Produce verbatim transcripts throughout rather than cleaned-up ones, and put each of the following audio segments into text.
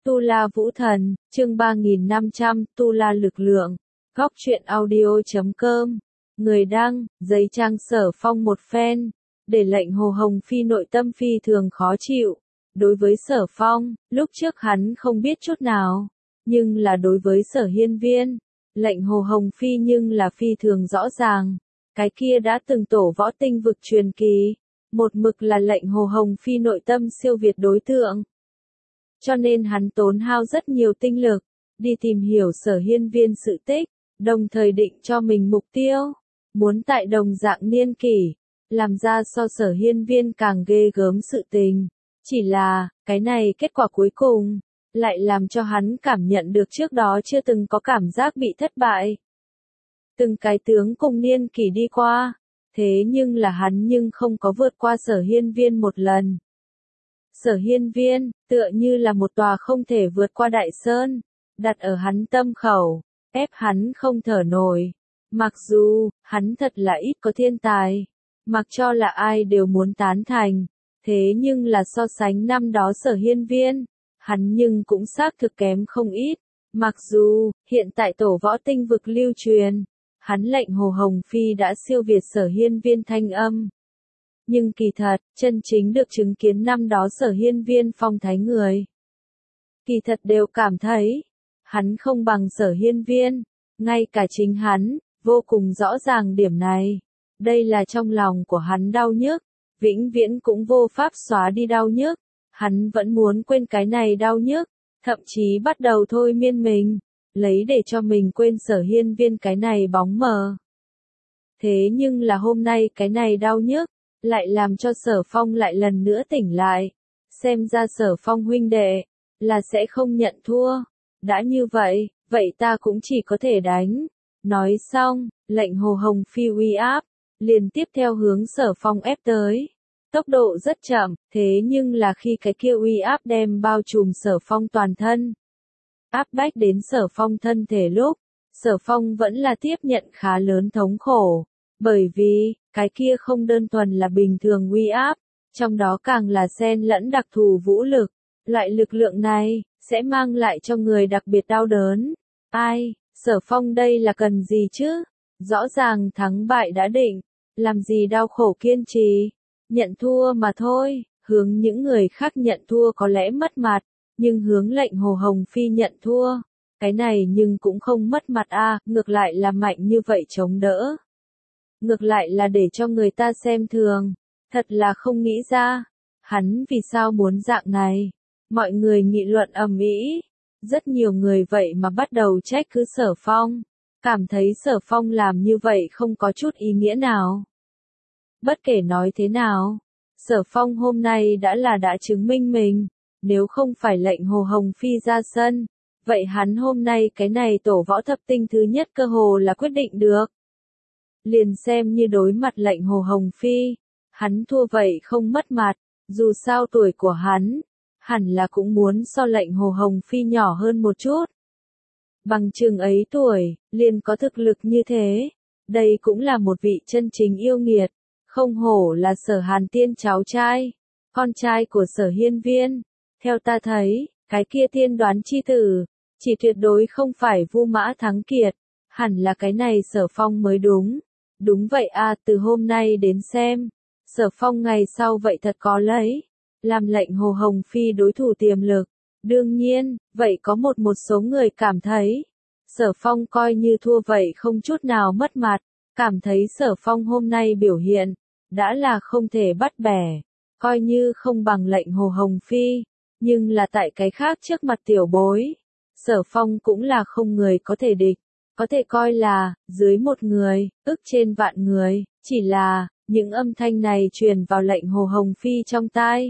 Tu La Vũ Thần, chương ba nghìn năm trăm, Tu La Lực Lượng, góc truyện audio chấm com, người đăng, giấy trang Sở Phong một phen, để lệnh Hồ Hồng Phi nội tâm phi thường khó chịu. Đối với Sở Phong, lúc trước hắn không biết chút nào, nhưng là đối với Sở Hiên Viên, lệnh Hồ Hồng Phi nhưng là phi thường rõ ràng, cái kia đã từng tổ võ tinh vực truyền kỳ, một mực là lệnh Hồ Hồng Phi nội tâm siêu việt đối tượng. Cho nên hắn tốn hao rất nhiều tinh lực, đi tìm hiểu Sở Hiên Viên sự tích, đồng thời định cho mình mục tiêu, muốn tại đồng dạng niên kỷ, làm ra so Sở Hiên Viên càng ghê gớm sự tình. Chỉ là, cái này kết quả cuối cùng, lại làm cho hắn cảm nhận được trước đó chưa từng có cảm giác bị thất bại. Từng cái tướng cùng niên kỷ đi qua, thế nhưng là hắn nhưng không có vượt qua Sở Hiên Viên một lần. Sở Hiên Viên, tựa như là một tòa không thể vượt qua đại sơn, đặt ở hắn tâm khẩu, ép hắn không thở nổi. Mặc dù, hắn thật là ít có thiên tài, mặc cho là ai đều muốn tán thành, thế nhưng là so sánh năm đó Sở Hiên Viên, hắn nhưng cũng xác thực kém không ít. Mặc dù, hiện tại tổ võ tinh vực lưu truyền, hắn lệnh Hồ Hồng Phi đã siêu việt Sở Hiên Viên thanh âm. Nhưng kỳ thật, chân chính được chứng kiến năm đó Sở Hiên Viên phong thái người. Kỳ thật đều cảm thấy, hắn không bằng Sở Hiên Viên, ngay cả chính hắn, vô cùng rõ ràng điểm này. Đây là trong lòng của hắn đau nhức, vĩnh viễn cũng vô pháp xóa đi đau nhức. Hắn vẫn muốn quên cái này đau nhức, thậm chí bắt đầu thôi miên mình, lấy để cho mình quên Sở Hiên Viên cái này bóng mờ. Thế nhưng là hôm nay cái này đau nhức, lại làm cho Sở Phong lại lần nữa tỉnh lại. Xem ra Sở Phong huynh đệ, là sẽ không nhận thua. Đã như vậy, vậy ta cũng chỉ có thể đánh. Nói xong, lệnh Hồ Hồng Phi uy áp, liền tiếp theo hướng Sở Phong ép tới. Tốc độ rất chậm, thế nhưng là khi cái kia uy áp đem bao trùm Sở Phong toàn thân. Áp bách đến Sở Phong thân thể lúc, Sở Phong vẫn là tiếp nhận khá lớn thống khổ. Bởi vì, cái kia không đơn thuần là bình thường uy áp, trong đó càng là xen lẫn đặc thù vũ lực. Loại lực lượng này, sẽ mang lại cho người đặc biệt đau đớn. Ai, Sở Phong đây là cần gì chứ? Rõ ràng thắng bại đã định, làm gì đau khổ kiên trì? Nhận thua mà thôi, hướng những người khác nhận thua có lẽ mất mặt, nhưng hướng lệnh Hồ Hồng Phi nhận thua, cái này nhưng cũng không mất mặt a, à, ngược lại là mạnh như vậy chống đỡ. Ngược lại là để cho người ta xem thường, thật là không nghĩ ra, hắn vì sao muốn dạng này. Mọi người nghị luận ầm ĩ, rất nhiều người vậy mà bắt đầu trách cứ Sở Phong, cảm thấy Sở Phong làm như vậy không có chút ý nghĩa nào. Bất kể nói thế nào, Sở Phong hôm nay đã là đã chứng minh mình, nếu không phải lệnh Hồ Hồng Phi ra sân, vậy hắn hôm nay cái này tổ võ thập tinh thứ nhất cơ hồ là quyết định được. Liền xem như đối mặt lệnh Hồ Hồng Phi, hắn thua vậy không mất mặt, dù sao tuổi của hắn, hẳn là cũng muốn so lệnh Hồ Hồng Phi nhỏ hơn một chút. Bằng chừng ấy tuổi, liền có thực lực như thế, đây cũng là một vị chân chính yêu nghiệt. Không hổ là Sở Hàn Tiên cháu trai, con trai của Sở Hiên Viên. Theo ta thấy, cái kia tiên đoán chi tử, chỉ tuyệt đối không phải Vu Mã Thắng Kiệt, hẳn là cái này Sở Phong mới đúng. Đúng vậy à, từ hôm nay đến xem, Sở Phong ngày sau vậy thật có lấy, làm lệnh Hồ Hồng Phi đối thủ tiềm lực. Đương nhiên, vậy có một một số người cảm thấy, Sở Phong coi như thua vậy không chút nào mất mặt, cảm thấy Sở Phong hôm nay biểu hiện, đã là không thể bắt bẻ, coi như không bằng lệnh Hồ Hồng Phi, nhưng là tại cái khác trước mặt tiểu bối, Sở Phong cũng là không người có thể địch, có thể coi là, dưới một người, ức trên vạn người, chỉ là, những âm thanh này truyền vào lệnh Hồ Hồng Phi trong tai.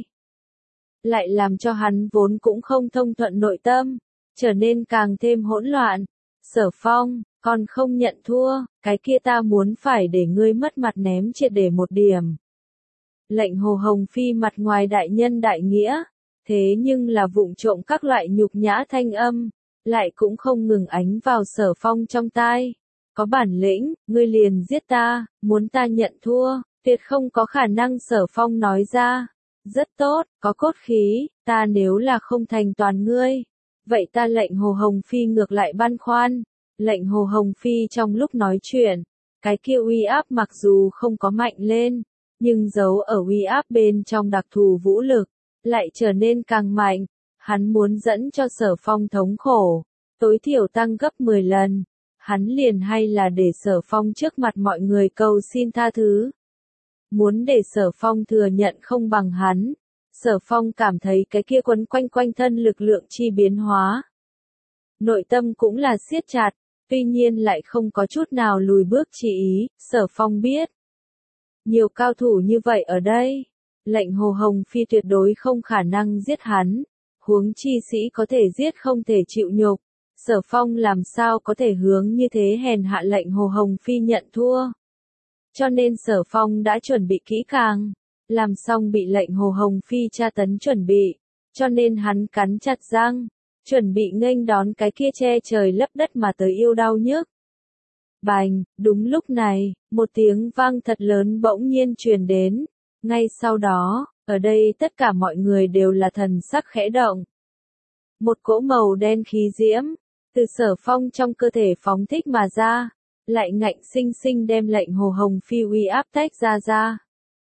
Lại làm cho hắn vốn cũng không thông thuận nội tâm, trở nên càng thêm hỗn loạn. Sở Phong, còn không nhận thua, cái kia ta muốn phải để ngươi mất mặt ném triệt để một điểm. Lệnh Hồ Hồng Phi mặt ngoài đại nhân đại nghĩa, thế nhưng là vụng trộm các loại nhục nhã thanh âm, lại cũng không ngừng ánh vào Sở Phong trong tai. Có bản lĩnh, ngươi liền giết ta, muốn ta nhận thua, tuyệt không có khả năng. Sở Phong nói ra. Rất tốt, có cốt khí, ta nếu là không thành toàn ngươi, Vậy ta lệnh Hồ Hồng Phi ngược lại băn khoăn. Lệnh Hồ Hồng Phi trong lúc nói chuyện, cái kia uy áp mặc dù không có mạnh lên, nhưng giấu ở uy áp bên trong đặc thù vũ lực, lại trở nên càng mạnh. Hắn muốn dẫn cho Sở Phong thống khổ, tối thiểu tăng gấp mười lần. Hắn liền hay là để Sở Phong trước mặt mọi người cầu xin tha thứ. Muốn để Sở Phong thừa nhận không bằng hắn. Sở Phong cảm thấy cái kia quấn quanh quanh thân lực lượng chi biến hóa. Nội tâm cũng là siết chặt, tuy nhiên lại không có chút nào lùi bước chỉ ý. Sở Phong biết, nhiều cao thủ như vậy ở đây, lệnh Hồ Hồng Phi tuyệt đối không khả năng giết hắn. Huống chi sĩ có thể giết không thể chịu nhục. Sở Phong làm sao có thể hướng như thế hèn hạ lệnh Hồ Hồng Phi nhận thua. Cho nên Sở Phong đã chuẩn bị kỹ càng, làm xong bị lệnh Hồ Hồng Phi tra tấn chuẩn bị, cho nên hắn cắn chặt răng, chuẩn bị nghênh đón cái kia che trời lấp đất mà tới yêu đau nhức. Bành, đúng lúc này, một tiếng vang thật lớn bỗng nhiên truyền đến, ngay sau đó, ở đây tất cả mọi người đều là thần sắc khẽ động. Một cỗ màu đen khí diễm, từ Sở Phong trong cơ thể phóng thích mà ra, lại ngạnh sinh sinh đem lệnh Hồ Hồng Phi uy áp tách ra ra.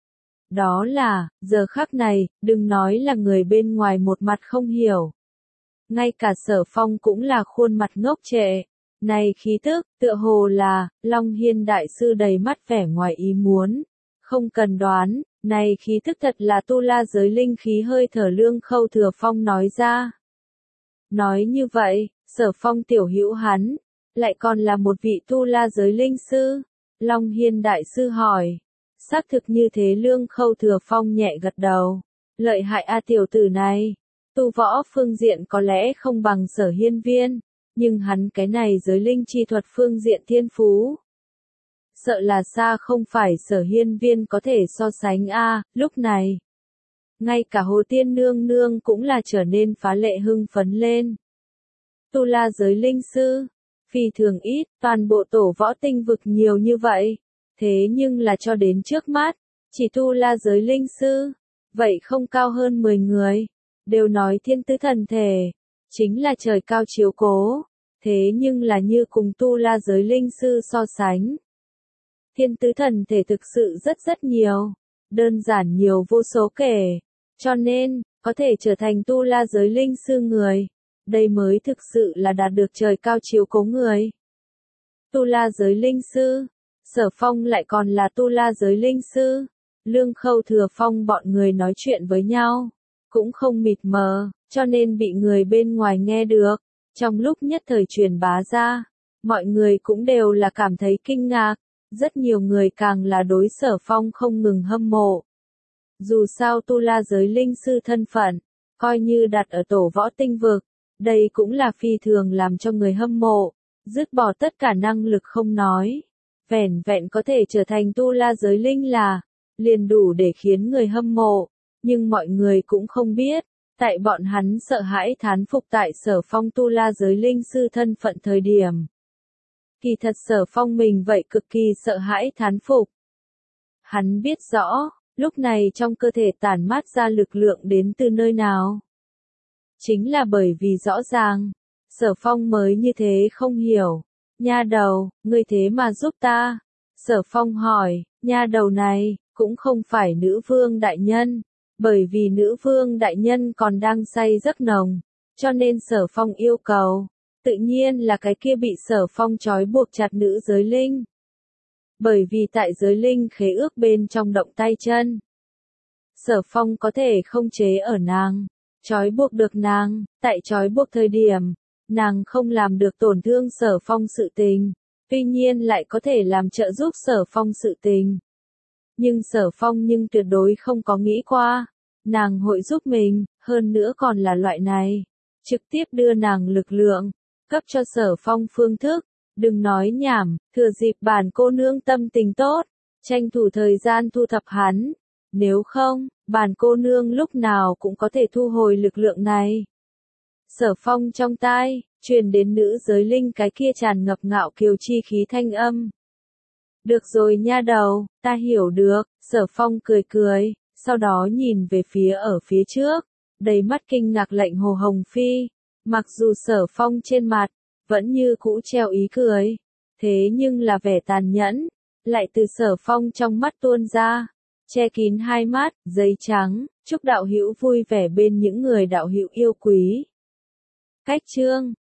Đó là, giờ khắc này, đừng nói là người bên ngoài một mặt không hiểu. Ngay cả Sở Phong cũng là khuôn mặt ngốc trệ. Này khí tức, tựa hồ là, Long Hiên Đại Sư đầy mắt vẻ ngoài ý muốn. Không cần đoán, này khí tức thật là tu la giới linh khí hơi thở Lương Khâu Thừa Phong nói ra. Nói như vậy, Sở Phong tiểu hữu hắn, lại còn là một vị tu la giới linh sư. Long Hiên Đại Sư hỏi. Xác thực như thế Lương Khâu Thừa Phong nhẹ gật đầu. Lợi hại a tiểu tử này. Tu võ phương diện có lẽ không bằng Sở Hiên Viên, nhưng hắn cái này giới linh chi thuật phương diện thiên phú. Sợ là xa không phải Sở Hiên Viên có thể so sánh a. Lúc này, ngay cả Hồ Tiên Nương Nương cũng là trở nên phá lệ hưng phấn lên. Tu la giới linh sư, phi thường ít, toàn bộ tổ võ tinh vực nhiều như vậy. Thế nhưng là cho đến trước mắt, chỉ tu la giới linh sư, vậy không cao hơn mười người, đều nói thiên tứ thần thể, chính là trời cao chiếu cố, thế nhưng là như cùng tu la giới linh sư so sánh. Thiên tứ thần thể thực sự rất rất nhiều, đơn giản nhiều vô số kể, cho nên, có thể trở thành tu la giới linh sư người, đây mới thực sự là đạt được trời cao chiếu cố người. Tu la giới linh sư, Sở Phong lại còn là tu la giới linh sư. Lương Khâu Thừa Phong bọn người nói chuyện với nhau, cũng không mịt mờ, cho nên bị người bên ngoài nghe được. Trong lúc nhất thời truyền bá ra, mọi người cũng đều là cảm thấy kinh ngạc, rất nhiều người càng là đối Sở Phong không ngừng hâm mộ. Dù sao tu la giới linh sư thân phận, coi như đặt ở tổ võ tinh vực, đây cũng là phi thường làm cho người hâm mộ, dứt bỏ tất cả năng lực không nói. Vẻn vẹn có thể trở thành tu la giới linh là, liền đủ để khiến người hâm mộ, nhưng mọi người cũng không biết, tại bọn hắn sợ hãi thán phục tại Sở Phong tu la giới linh sư thân phận thời điểm. Kỳ thật Sở Phong mình vậy cực kỳ sợ hãi thán phục. Hắn biết rõ, lúc này trong cơ thể tản mát ra lực lượng đến từ nơi nào. Chính là bởi vì rõ ràng, Sở Phong mới như thế không hiểu. Nha đầu, ngươi thế mà giúp ta. Sở Phong hỏi, nha đầu này, cũng không phải nữ vương đại nhân, bởi vì nữ vương đại nhân còn đang say giấc nồng, cho nên Sở Phong yêu cầu, tự nhiên là cái kia bị Sở Phong trói buộc chặt nữ giới linh. Bởi vì tại giới linh khế ước bên trong động tay chân, Sở Phong có thể không chế ở nàng, trói buộc được nàng, tại trói buộc thời điểm, nàng không làm được tổn thương Sở Phong sự tình, tuy nhiên lại có thể làm trợ giúp Sở Phong sự tình. Nhưng Sở Phong nhưng tuyệt đối không có nghĩ qua, nàng hội giúp mình, hơn nữa còn là loại này, trực tiếp đưa nàng lực lượng, cấp cho Sở Phong phương thức, đừng nói nhảm, thừa dịp bản cô nương tâm tình tốt, tranh thủ thời gian thu thập hắn, nếu không, bản cô nương lúc nào cũng có thể thu hồi lực lượng này. Sở Phong trong tai, truyền đến nữ giới linh cái kia tràn ngập ngạo kiều chi khí thanh âm. Được rồi nha đầu, ta hiểu được, Sở Phong cười cười, sau đó nhìn về phía ở phía trước, đầy mắt kinh ngạc lệnh Hồ Hồng Phi, Mặc dù Sở Phong trên mặt, vẫn như cũ treo ý cười, thế nhưng là vẻ tàn nhẫn, lại từ Sở Phong trong mắt tuôn ra, che kín hai mắt, giấy trắng, chúc đạo hữu vui vẻ bên những người đạo hữu yêu quý. Cách chương